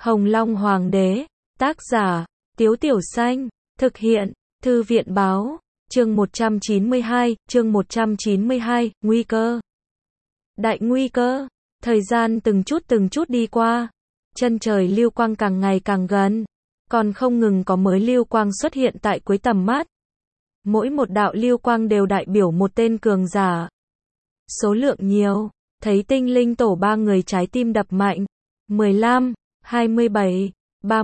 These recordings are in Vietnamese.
Hồng Long Hoàng đế, tác giả, Tiếu Tiểu Xanh, thực hiện, Thư viện báo, chương 192, nguy cơ. Đại nguy cơ, thời gian từng chút đi qua, chân trời lưu quang càng ngày càng gần, còn không ngừng có mới lưu quang xuất hiện tại cuối tầm mắt. Mỗi một đạo lưu quang đều đại biểu một tên cường giả. Số lượng nhiều, thấy tinh linh tổ ba người trái tim đập mạnh. 15, 27,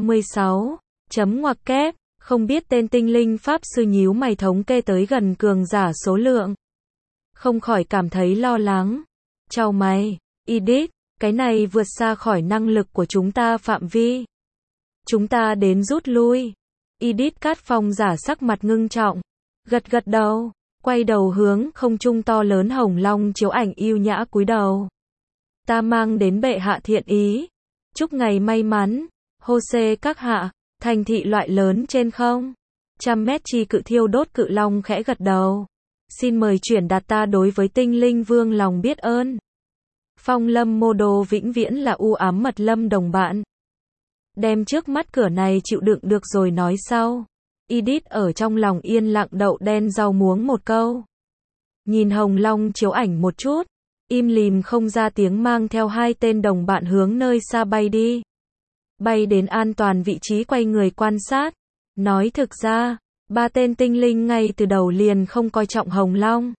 36, chấm ngoặc kép, không biết tên tinh linh pháp sư nhíu mày thống kê tới gần cường giả số lượng. Không khỏi cảm thấy lo lắng. Chau mày, Edith, cái này vượt xa khỏi năng lực của chúng ta phạm vi. Chúng ta đến rút lui. Edith Cát Phong giả sắc mặt ngưng trọng, gật đầu, quay đầu hướng không trung to lớn hồng long chiếu ảnh yêu nhã cúi đầu. Ta mang đến bệ hạ thiện ý, chúc ngày may mắn, hô xê các hạ, thành thị loại lớn trên không. 100 mét chi cự thiêu đốt cự long khẽ gật đầu. Xin mời chuyển đạt ta đối với tinh linh vương lòng biết ơn. Phong lâm mô đồ vĩnh viễn là u ám mật lâm đồng bạn. Đem trước mắt cửa này chịu đựng được rồi nói sau. Edith ở trong lòng yên lặng đậu đen rau muống một câu. Nhìn hồng long chiếu ảnh một chút, im lìm không ra tiếng mang theo hai tên đồng bạn hướng nơi xa bay đi. Bay đến an toàn vị trí quay người quan sát. Nói thực ra, ba tên tinh linh ngay từ đầu liền không coi trọng hồng long.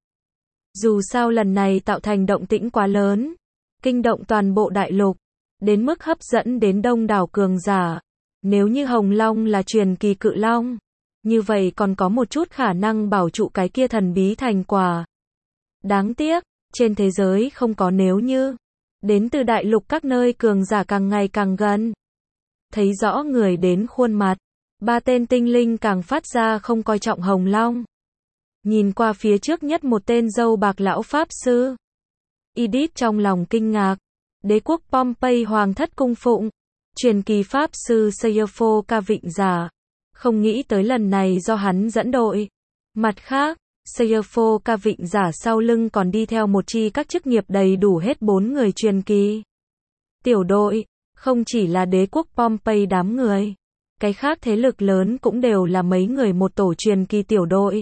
Dù sao lần này tạo thành động tĩnh quá lớn, kinh động toàn bộ đại lục, đến mức hấp dẫn đến đông đảo cường giả. Nếu như hồng long là truyền kỳ cự long, như vậy còn có một chút khả năng bảo trụ cái kia thần bí thành quả. Đáng tiếc, trên thế giới không có nếu như. Đến từ đại lục các nơi cường giả càng ngày càng gần. Thấy rõ người đến khuôn mặt, ba tên tinh linh càng phát ra không coi trọng hồng long. Nhìn qua phía trước nhất một tên râu bạc lão pháp sư. Edith trong lòng kinh ngạc. Đế quốc Pompey hoàng thất cung phụng, truyền kỳ pháp sư Sayofo ca vịnh giả. Không nghĩ tới lần này do hắn dẫn đội. Mặt khác, Sayofo ca vịnh giả sau lưng còn đi theo một chi các chức nghiệp đầy đủ hết 4 người truyền kỳ. Tiểu đội, không chỉ là đế quốc Pompey đám người, cái khác thế lực lớn cũng đều là mấy người một tổ truyền kỳ tiểu đội.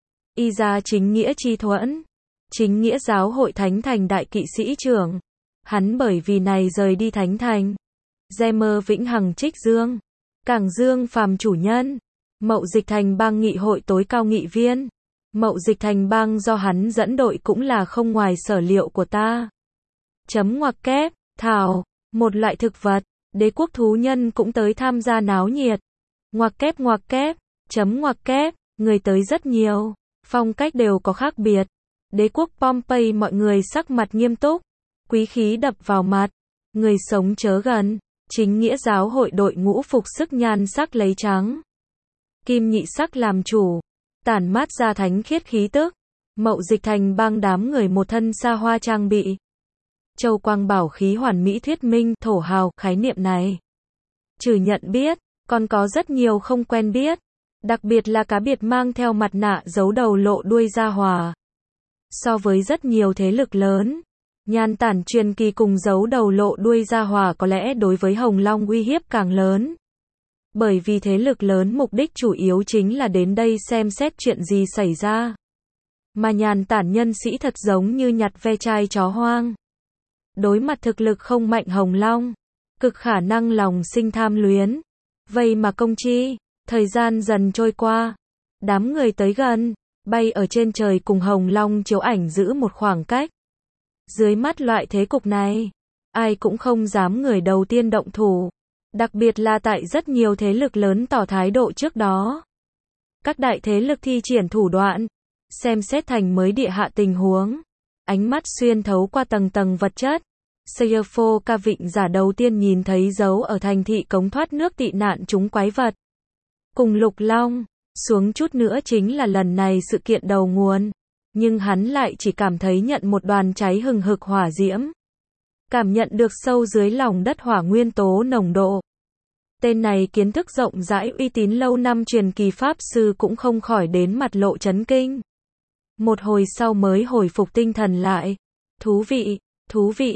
Y ra chính nghĩa chi thuẫn, chính nghĩa giáo hội thánh thành đại kỵ sĩ trưởng. Hắn bởi vì này rời đi thánh thành. Gemer vĩnh hằng trích dương, Cảng Dương phàm chủ nhân, Mậu Dịch Thành bang nghị hội tối cao nghị viên. Mậu Dịch Thành bang do hắn dẫn đội cũng là không ngoài sở liệu của ta. Chấm ngoặc kép, thảo, một loại thực vật, đế quốc thú nhân cũng tới tham gia náo nhiệt. Ngoặc kép, chấm ngoặc kép, người tới rất nhiều, phong cách đều có khác biệt. Đế quốc Pompey mọi người sắc mặt nghiêm túc, quý khí đập vào mặt, người sống chớ gần. Chính nghĩa giáo hội đội ngũ phục sức nhan sắc lấy trắng, kim nhị sắc làm chủ, tản mát ra thánh khiết khí tức. Mậu Dịch Thành bang đám người một thân xa hoa trang bị, châu quang bảo khí hoàn mỹ thuyết minh thổ hào khái niệm này. Trừ nhận biết, còn có rất nhiều không quen biết, đặc biệt là cá biệt mang theo mặt nạ giấu đầu lộ đuôi ra hòa. So với rất nhiều thế lực lớn, nhan tản truyền kỳ cùng giấu đầu lộ đuôi ra hòa có lẽ đối với hồng long uy hiếp càng lớn. Bởi vì thế lực lớn mục đích chủ yếu chính là đến đây xem xét chuyện gì xảy ra. Mà nhàn tản nhân sĩ thật giống như nhặt ve chai chó hoang. Đối mặt thực lực không mạnh hồng long, cực khả năng lòng sinh tham luyến. Vậy mà công chi, thời gian dần trôi qua. Đám người tới gần, bay ở trên trời cùng hồng long chiếu ảnh giữ một khoảng cách. Dưới mắt loại thế cục này, ai cũng không dám người đầu tiên động thủ. Đặc biệt là tại rất nhiều thế lực lớn tỏ thái độ trước đó. Các đại thế lực thi triển thủ đoạn, xem xét thành mới địa hạ tình huống. Ánh mắt xuyên thấu qua tầng tầng vật chất. Sayofo ca vịnh giả đầu tiên nhìn thấy dấu ở thành thị cống thoát nước tị nạn chúng quái vật. Cùng lục long, xuống chút nữa chính là lần này sự kiện đầu nguồn. Nhưng hắn lại chỉ cảm thấy nhận một đoàn cháy hừng hực hỏa diễm. Cảm nhận được sâu dưới lòng đất hỏa nguyên tố nồng độ. Tên này kiến thức rộng rãi uy tín lâu năm truyền kỳ pháp sư cũng không khỏi đến mặt lộ chấn kinh. Một hồi sau mới hồi phục tinh thần lại. Thú vị,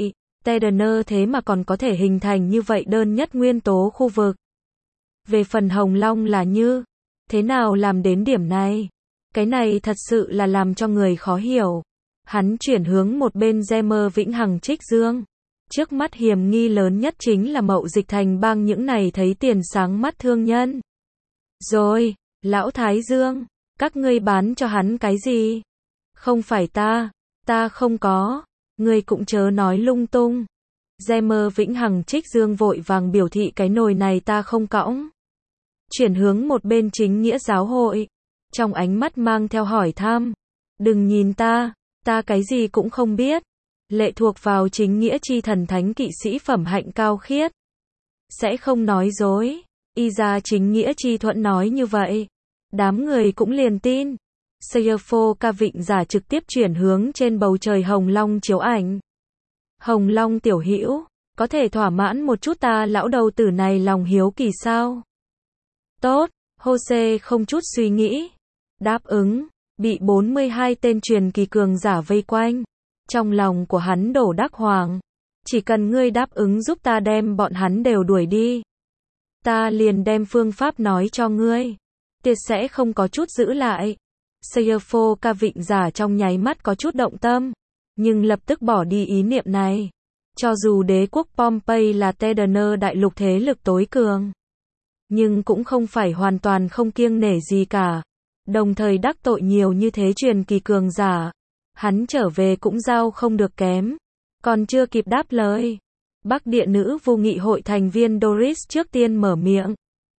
Tedner thế mà còn có thể hình thành như vậy đơn nhất nguyên tố khu vực. Về phần Hồng Long là như thế nào làm đến điểm này? Cái này thật sự là làm cho người khó hiểu. Hắn chuyển hướng một bên Gemmer Vĩnh Hằng Trích Dương. Trước mắt hiểm nghi lớn nhất chính là Mậu Dịch Thành Bang những này thấy tiền sáng mắt thương nhân. Rồi, Lão Thái Dương, các ngươi bán cho hắn cái gì? Không phải ta không có, ngươi cũng chớ nói lung tung. Gemmer Vĩnh Hằng Trích Dương vội vàng biểu thị cái nồi này ta không cõng. Chuyển hướng một bên chính nghĩa giáo hội. Trong ánh mắt mang theo hỏi thăm. Đừng nhìn ta cái gì cũng không biết. Lệ thuộc vào chính nghĩa chi thần thánh kỵ sĩ phẩm hạnh cao khiết. Sẽ không nói dối. Y ra chính nghĩa chi thuận nói như vậy. Đám người cũng liền tin. Sayerfo ca vịnh giả trực tiếp chuyển hướng trên bầu trời Hồng Long chiếu ảnh. Hồng Long tiểu hữu, có thể thỏa mãn một chút ta lão đầu tử này lòng hiếu kỳ sao? Tốt, Jose không chút suy nghĩ. Đáp ứng, bị 42 tên truyền kỳ cường giả vây quanh. Trong lòng của hắn đổ đắc hoàng. Chỉ cần ngươi đáp ứng giúp ta đem bọn hắn đều đuổi đi. Ta liền đem phương pháp nói cho ngươi. Tiệt sẽ không có chút giữ lại. Sayerfo ca vịnh giả trong nháy mắt có chút động tâm. Nhưng lập tức bỏ đi ý niệm này. Cho dù đế quốc Pompey là Tedner đại lục thế lực tối cường. Nhưng cũng không phải hoàn toàn không kiêng nể gì cả. Đồng thời đắc tội nhiều như thế truyền kỳ cường giả. Hắn trở về cũng giao không được kém. Còn chưa kịp đáp lời. Bắc địa nữ vô nghị hội thành viên Doris trước tiên mở miệng.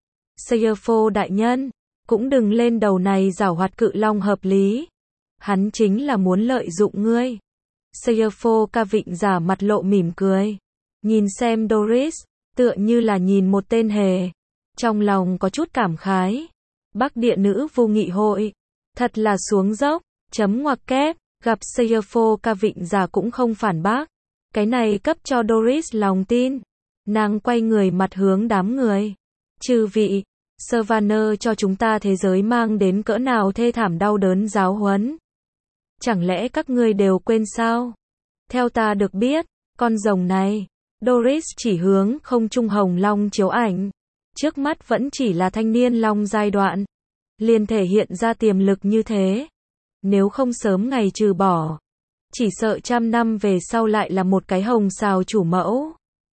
Sayerfo đại nhân, cũng đừng lên đầu này giảo hoạt cự long hợp lý. Hắn chính là muốn lợi dụng ngươi. Sayerfo ca vịnh giả mặt lộ mỉm cười. Nhìn xem Doris, tựa như là nhìn một tên hề. Trong lòng có chút cảm khái. Bắc địa nữ vô nghị hội. Thật là xuống dốc, chấm ngoặc kép. Gặp Sayerfo ca vịnh giả cũng không phản bác. Cái này cấp cho Doris lòng tin. Nàng quay người mặt hướng đám người. Chư vị, Savannah cho chúng ta thế giới mang đến cỡ nào thê thảm đau đớn giáo huấn. Chẳng lẽ các ngươi đều quên sao? Theo ta được biết, con rồng này, Doris chỉ hướng không trung Hồng Long chiếu ảnh. Trước mắt vẫn chỉ là thanh niên long giai đoạn. Liền thể hiện ra tiềm lực như thế. Nếu không sớm ngày trừ bỏ. Chỉ sợ 100 năm về sau lại là một cái hồng xào chủ mẫu.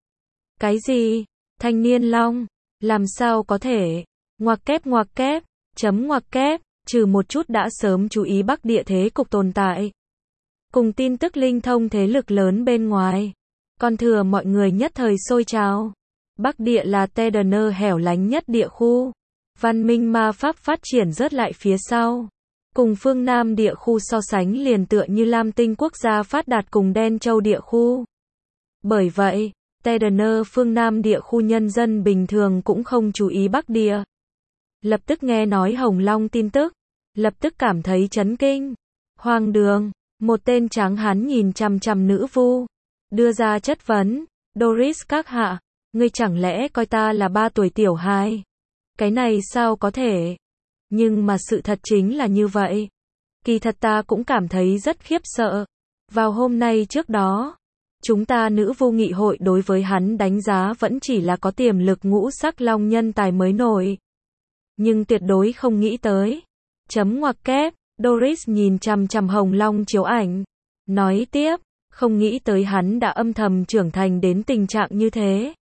Cái gì? Thanh niên long? Làm sao có thể? Ngoặc kép, chấm ngoặc kép, trừ một chút đã sớm chú ý Bắc địa thế cục tồn tại. Cùng tin tức linh thông thế lực lớn bên ngoài. Còn thừa mọi người nhất thời sôi trào. Bắc địa là Tedner hẻo lánh nhất địa khu. Văn minh ma pháp phát triển rất lại phía sau. Cùng phương Nam địa khu so sánh liền tựa như Lam Tinh quốc gia phát đạt cùng Đen Châu địa khu. Bởi vậy, Tedner phương Nam địa khu nhân dân bình thường cũng không chú ý Bắc địa. Lập tức nghe nói Hồng Long tin tức. Lập tức cảm thấy chấn kinh. Hoang đường, một tên tráng hán nhìn chằm chằm nữ vu. Đưa ra chất vấn. Doris các hạ, ngươi chẳng lẽ coi ta là 3 tuổi tiểu hài? Cái này sao có thể? Nhưng mà sự thật chính là như vậy. Kỳ thật ta cũng cảm thấy rất khiếp sợ. Vào hôm nay trước đó, chúng ta nữ vô nghị hội đối với hắn đánh giá vẫn chỉ là có tiềm lực ngũ sắc long nhân tài mới nổi. Nhưng tuyệt đối không nghĩ tới. Chấm ngoặc kép, Doris nhìn chằm chằm Hồng Long chiếu ảnh. Nói tiếp, không nghĩ tới hắn đã âm thầm trưởng thành đến tình trạng như thế.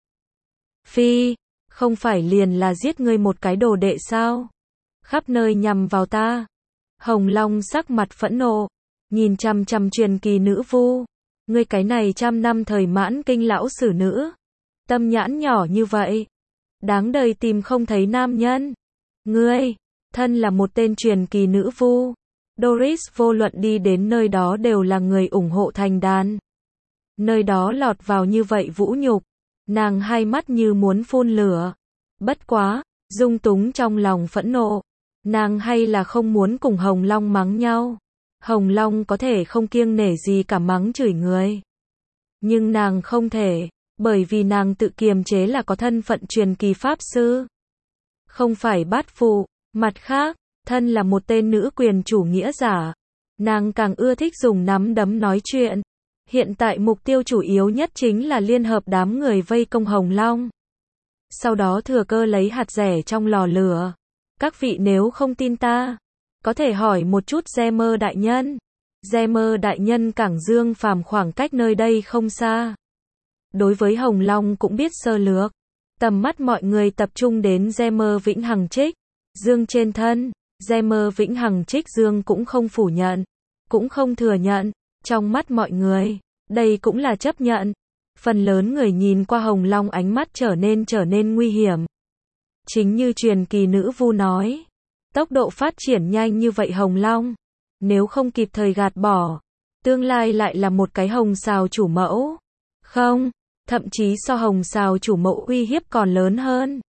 Phi, không phải liền là giết ngươi một cái đồ đệ sao? Khắp nơi nhằm vào ta. Hồng Long sắc mặt phẫn nộ, nhìn chằm chằm truyền kỳ nữ vu. Ngươi cái này 100 năm thời mãn kinh lão sử nữ. Tâm nhãn nhỏ như vậy. Đáng đời tìm không thấy nam nhân. Ngươi, thân là một tên truyền kỳ nữ vu. Doris vô luận đi đến nơi đó đều là người ủng hộ thành đàn. Nơi đó lọt vào như vậy vũ nhục. Nàng hai mắt như muốn phun lửa. Bất quá, dung túng trong lòng phẫn nộ. Nàng hay là không muốn cùng Hồng Long mắng nhau. Hồng Long có thể không kiêng nể gì cả mắng chửi người. Nhưng nàng không thể, bởi vì nàng tự kiềm chế là có thân phận truyền kỳ pháp sư. Không phải bát phụ, mặt khác, thân là một tên nữ quyền chủ nghĩa giả. Nàng càng ưa thích dùng nắm đấm nói chuyện. Hiện tại mục tiêu chủ yếu nhất chính là liên hợp đám người vây công Hồng Long. Sau đó thừa cơ lấy hạt rẻ trong lò lửa. Các vị nếu không tin ta, có thể hỏi một chút Gemmer đại nhân. Gemmer đại nhân cảng Dương Phàm khoảng cách nơi đây không xa. Đối với Hồng Long cũng biết sơ lược. Tầm mắt mọi người tập trung đến Gemmer Vĩnh Hằng Trích Dương trên thân. Gemmer Vĩnh Hằng Trích Dương cũng không phủ nhận, cũng không thừa nhận. Trong mắt mọi người, đây cũng là chấp nhận. Phần lớn người nhìn qua Hồng Long ánh mắt trở nên nguy hiểm. Chính như truyền kỳ nữ vu nói, tốc độ phát triển nhanh như vậy Hồng Long, nếu không kịp thời gạt bỏ, tương lai lại là một cái hồng xào chủ mẫu. Không, thậm chí so hồng xào chủ mẫu uy hiếp còn lớn hơn.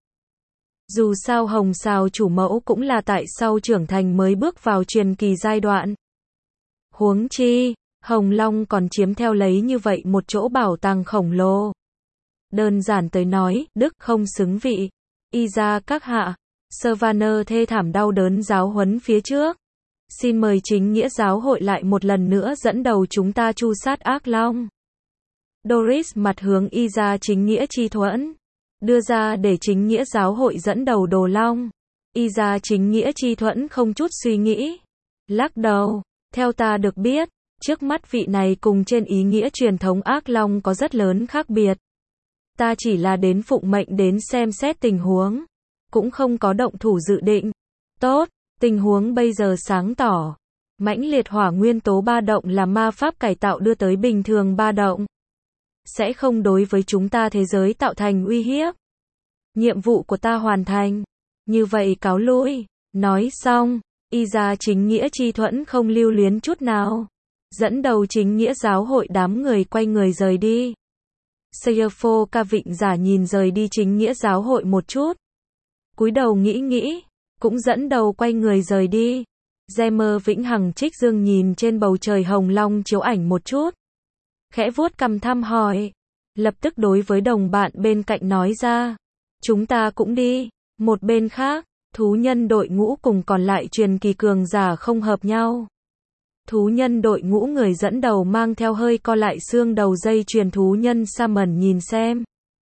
Dù sao hồng xào chủ mẫu cũng là tại sau trưởng thành mới bước vào truyền kỳ giai đoạn. Huống chi, Hồng Long còn chiếm theo lấy như vậy một chỗ bảo tàng khổng lồ. Đơn giản tới nói, đức không xứng vị. Y ra các hạ, Sylvaner thê thảm đau đớn giáo huấn phía trước. Xin mời chính nghĩa giáo hội lại một lần nữa dẫn đầu chúng ta tru sát ác long. Doris mặt hướng y ra chính nghĩa chi thuẫn. Đưa ra để chính nghĩa giáo hội dẫn đầu đồ long. Y ra chính nghĩa chi thuẫn không chút suy nghĩ. Lắc đầu, theo ta được biết, trước mắt vị này cùng trên ý nghĩa truyền thống ác long có rất lớn khác biệt. Ta chỉ là đến phụng mệnh đến xem xét tình huống, cũng không có động thủ dự định. Tốt, tình huống bây giờ sáng tỏ. Mãnh liệt hỏa nguyên tố ba động là ma pháp cải tạo đưa tới bình thường ba động. Sẽ không đối với chúng ta thế giới tạo thành uy hiếp. Nhiệm vụ của ta hoàn thành. Như vậy cáo lui. Nói xong, y ra chính nghĩa chi thuẫn không lưu luyến chút nào. Dẫn đầu chính nghĩa giáo hội đám người quay người rời đi. Sayerfo ca vịnh giả nhìn rời đi chính nghĩa giáo hội một chút. Cúi đầu nghĩ, cũng dẫn đầu quay người rời đi. Gemmer Vĩnh Hằng Trích Dương nhìn trên bầu trời Hồng Long chiếu ảnh một chút. Khẽ vuốt cằm thăm hỏi. Lập tức đối với đồng bạn bên cạnh nói ra. Chúng ta cũng đi. Một bên khác, thú nhân đội ngũ cùng còn lại truyền kỳ cường giả không hợp nhau. Thú nhân đội ngũ người dẫn đầu mang theo hơi co lại xương đầu dây chuyền thú nhân Summon nhìn xem.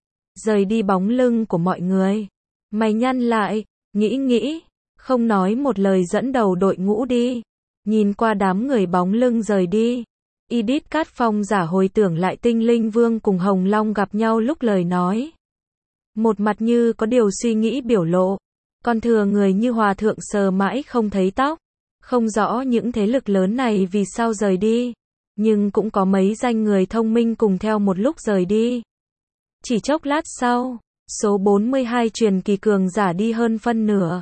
Rời đi bóng lưng của mọi người. Mày nhăn lại, nghĩ, không nói một lời dẫn đầu đội ngũ đi. Nhìn qua đám người bóng lưng rời đi. Edith Cát Phong giả hồi tưởng lại Tinh Linh Vương cùng Hồng Long gặp nhau lúc lời nói. Một mặt như có điều suy nghĩ biểu lộ. Còn thừa người như hòa thượng sờ mãi không thấy tóc. Không rõ những thế lực lớn này vì sao rời đi. Nhưng cũng có mấy danh người thông minh cùng theo một lúc rời đi. Chỉ chốc lát sau, số 42 truyền kỳ cường giả đi hơn phân nửa.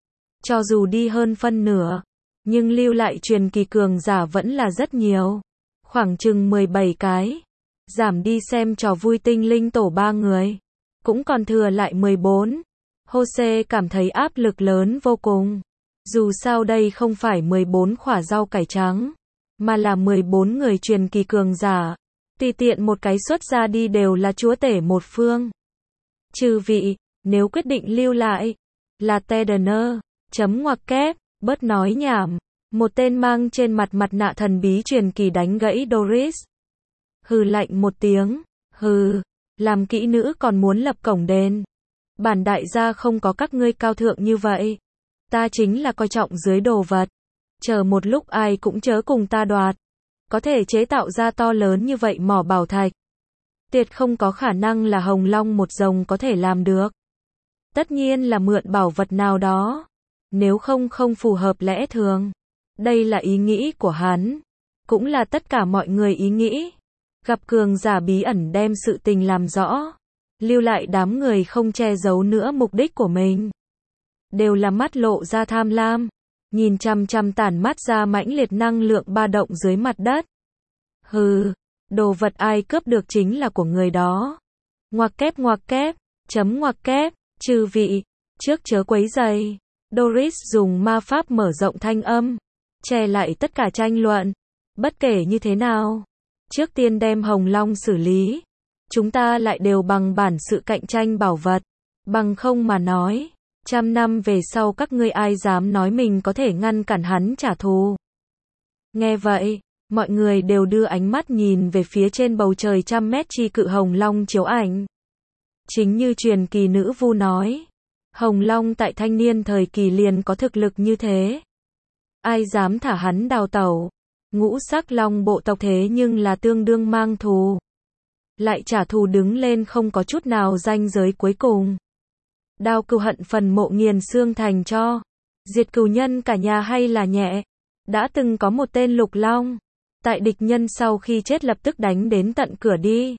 Cho dù đi hơn phân nửa, nhưng lưu lại truyền kỳ cường giả vẫn là rất nhiều. Khoảng chừng 17 cái. Giảm đi xem trò vui tinh linh tổ 3 người. Cũng còn thừa lại 14. Jose cảm thấy áp lực lớn vô cùng. Dù sao đây không phải 14 quả rau cải trắng, mà là 14 người truyền kỳ cường giả. Tùy tiện một cái xuất ra đi đều là chúa tể một phương. Chư vị, nếu quyết định lưu lại, là Tedener, chấm ngoặc kép, bớt nói nhảm. Một tên mang trên mặt mặt nạ thần bí truyền kỳ đánh gãy Doris. Hừ lạnh một tiếng, hừ, làm kỹ nữ còn muốn lập cổng đền. Bản đại gia không có các ngươi cao thượng như vậy. Ta chính là coi trọng dưới đồ vật. Chờ một lúc ai cũng chớ cùng ta đoạt. Có thể chế tạo ra to lớn như vậy mỏ bảo thạch. Tuyệt không có khả năng là Hồng Long một rồng có thể làm được. Tất nhiên là mượn bảo vật nào đó. Nếu không phù hợp lẽ thường. Đây là ý nghĩ của hắn. Cũng là tất cả mọi người ý nghĩ. Gặp cường giả bí ẩn đem sự tình làm rõ. Lưu lại đám người không che giấu nữa mục đích của mình. Đều là mắt lộ ra tham lam. Nhìn chằm chằm tản mát ra mãnh liệt năng lượng ba động dưới mặt đất. Hừ, đồ vật ai cướp được chính là của người đó. Ngoặc kép, chấm ngoặc kép, chư vị, trước chớ quấy rầy. Doris dùng ma pháp mở rộng thanh âm, che lại tất cả tranh luận. Bất kể như thế nào, trước tiên đem Hồng Long xử lý. Chúng ta lại đều bằng bản sự cạnh tranh bảo vật. Bằng không mà nói, 100 năm về sau các ngươi ai dám nói mình có thể ngăn cản hắn trả thù. Nghe vậy, Mọi người đều đưa ánh mắt nhìn về phía trên bầu trời trăm mét chi cự Hồng Long chiếu ảnh. Chính như truyền kỳ nữ vu nói, Hồng Long tại thanh niên thời kỳ liền có thực lực như thế. Ai dám thả hắn đào tẩu. Ngũ sắc long bộ tộc thế nhưng là tương đương mang thù. Lại trả thù đứng lên không có chút nào ranh giới cuối cùng. Đao cừu hận phần mộ nghiền xương thành cho. Diệt cừu nhân cả nhà hay là nhẹ. Đã từng có một tên Lục Long. Tại địch nhân sau khi chết lập tức đánh đến tận cửa đi.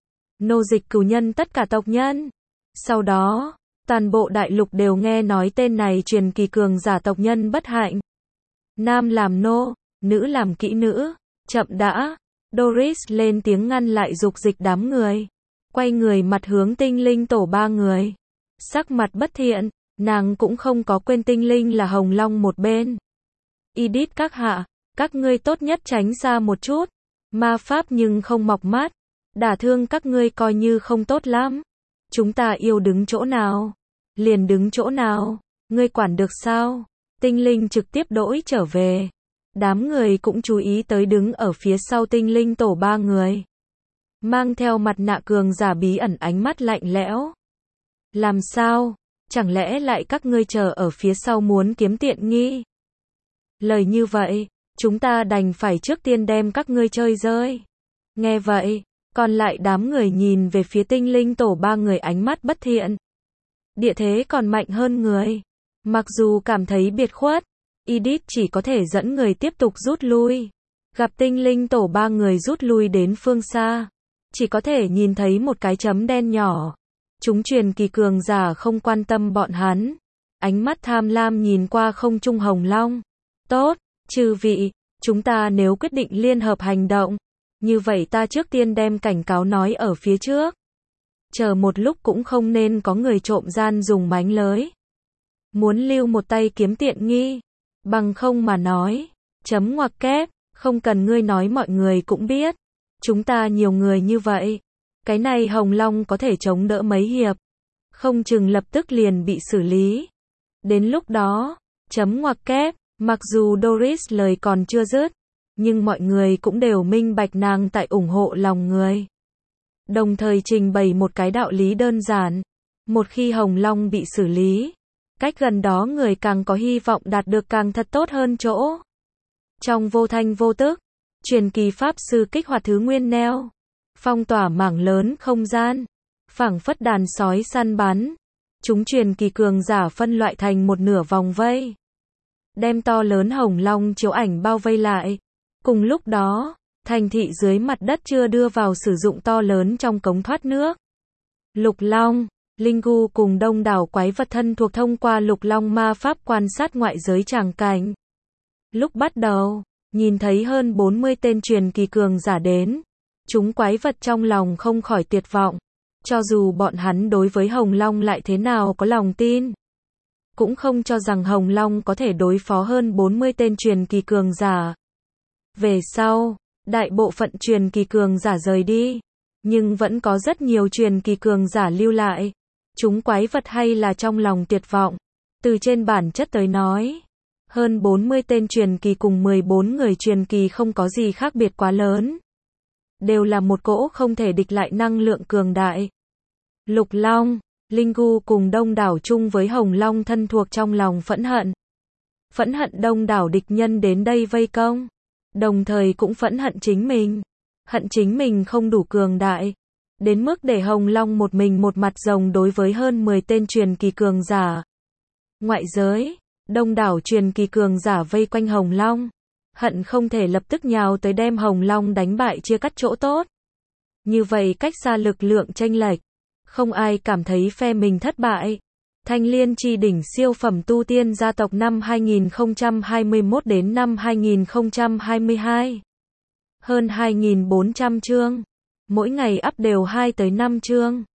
Nô dịch cừu nhân tất cả tộc nhân. Sau đó, toàn bộ đại lục đều nghe nói tên này truyền kỳ cường giả tộc nhân bất hạnh. Nam làm nô, nữ làm kỹ nữ. Chậm đã. Doris lên tiếng ngăn lại dục dịch đám người. Quay người mặt hướng tinh linh tổ ba người. Sắc mặt bất thiện, nàng cũng không có quên tinh linh là Hồng Long một bên. Idit các hạ, các ngươi tốt nhất tránh xa một chút. Ma pháp nhưng không mọc mắt. Đả thương các ngươi coi như không tốt lắm. Chúng ta yêu đứng chỗ nào, liền đứng chỗ nào. Ngươi quản được sao? Tinh linh trực tiếp đỗi trở về. Đám người cũng chú ý tới đứng ở phía sau tinh linh tổ ba người. Mang theo mặt nạ cường giả bí ẩn ánh mắt lạnh lẽo. Làm sao? Chẳng lẽ lại các ngươi chờ ở phía sau muốn kiếm tiện nghi? Lời như vậy, chúng ta đành phải trước tiên đem các ngươi chơi rơi. Nghe vậy, còn lại đám người nhìn về phía tinh linh tổ ba người ánh mắt bất thiện. Địa thế còn mạnh hơn người. Mặc dù cảm thấy biệt khuất, Idit chỉ có thể dẫn người tiếp tục rút lui. Gặp tinh linh tổ ba người rút lui đến phương xa, chỉ có thể nhìn thấy một cái chấm đen nhỏ. Chúng truyền kỳ cường giả không quan tâm bọn hắn. Ánh mắt tham lam nhìn qua không trung Hồng Long. Tốt, chư vị, chúng ta nếu quyết định liên hợp hành động, như vậy ta trước tiên đem cảnh cáo nói ở phía trước. Chờ một lúc cũng không nên có người trộm gian dùng mánh lới. Muốn lưu một tay kiếm tiện nghi. Bằng không mà nói, chấm ngoặc kép, không cần ngươi nói mọi người cũng biết. Chúng ta nhiều người như vậy. Cái này Hồng Long có thể chống đỡ mấy hiệp. Không chừng lập tức liền bị xử lý. Đến lúc đó, chấm ngoặc kép, mặc dù Doris lời còn chưa dứt, nhưng mọi người cũng đều minh bạch nàng tại ủng hộ lòng người. Đồng thời trình bày một cái đạo lý đơn giản. Một khi Hồng Long bị xử lý, cách gần đó người càng có hy vọng đạt được càng thật tốt hơn chỗ. Trong vô thanh vô tức, truyền kỳ pháp sư kích hoạt thứ nguyên neo, phong tỏa mảng lớn không gian, phảng phất đàn sói săn bắn. Chúng truyền kỳ cường giả phân loại thành một nửa vòng vây, đem to lớn Hồng Long chiếu ảnh bao vây lại. Cùng lúc đó, thành thị dưới mặt đất chưa đưa vào sử dụng to lớn trong cống thoát nước. Lục Long, Linh Gu cùng đông đảo quái vật thân thuộc thông qua Lục Long ma pháp quan sát ngoại giới tràng cảnh. Lúc bắt đầu, nhìn thấy hơn 40 tên truyền kỳ cường giả đến, chúng quái vật trong lòng không khỏi tuyệt vọng. Cho dù bọn hắn đối với Hồng Long lại thế nào có lòng tin, cũng không cho rằng Hồng Long có thể đối phó hơn 40 tên truyền kỳ cường giả. Về sau, đại bộ phận truyền kỳ cường giả rời đi, nhưng vẫn có rất nhiều truyền kỳ cường giả lưu lại. Chúng quái vật hay là trong lòng tuyệt vọng. Từ trên bản chất tới nói, hơn 40 tên truyền kỳ cùng 14 người truyền kỳ không có gì khác biệt quá lớn. Đều là một cỗ không thể địch lại năng lượng cường đại. Lục Long, Linh Gu cùng đông đảo chung với Hồng Long thân thuộc trong lòng phẫn hận. Phẫn hận đông đảo địch nhân đến đây vây công. Đồng thời cũng phẫn hận chính mình. Hận chính mình không đủ cường đại. Đến mức để Hồng Long một mình một mặt rồng đối với hơn 10 tên truyền kỳ cường giả. Ngoại giới, đông đảo truyền kỳ cường giả vây quanh Hồng Long. Hận không thể lập tức nhào tới đem Hồng Long đánh bại chia cắt chỗ tốt. Như vậy cách xa lực lượng chênh lệch, không ai cảm thấy phe mình thất bại. Thanh Liên chi đỉnh siêu phẩm tu tiên gia tộc năm 2021 đến năm 2022. Hơn 2.400 chương. Mỗi ngày up đều 2 tới 5 chương.